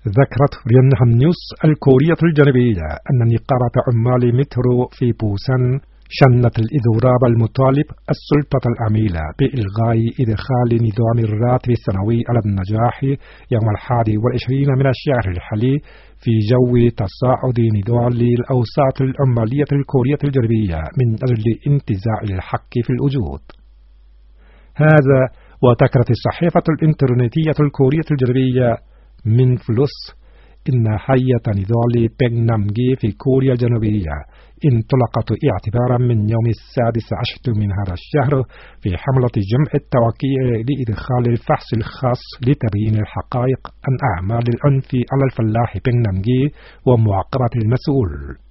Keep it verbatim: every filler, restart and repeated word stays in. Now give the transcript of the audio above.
ذكرت رينهام نيوس الكورية الجنوبية أن نقابة عمال مترو في بوسان شنت الإضراب المطالب السلطة العميلة بإلغاء إدخال نظام الراتب السنوي على النجاح يوم الحادي والعشرين من الشهر الحالي في جو تصاعد نضال الأوساط العمالية الكورية الجنوبية من أجل انتزاع الحق في الوجود. هذا وذكرت الصحيفة الإنترنتية الكورية الجنوبية من فلوس إن حية نضال بيغنامجي في كوريا الجنوبية انطلقت اعتبارا من يوم السادس عشر من هذا الشهر في حملة جمع التوقيع لإدخال الفحص الخاص لتبيين الحقائق عن أعمال العنف على الفلاح بيغنامجي ومعاقبة المسؤول.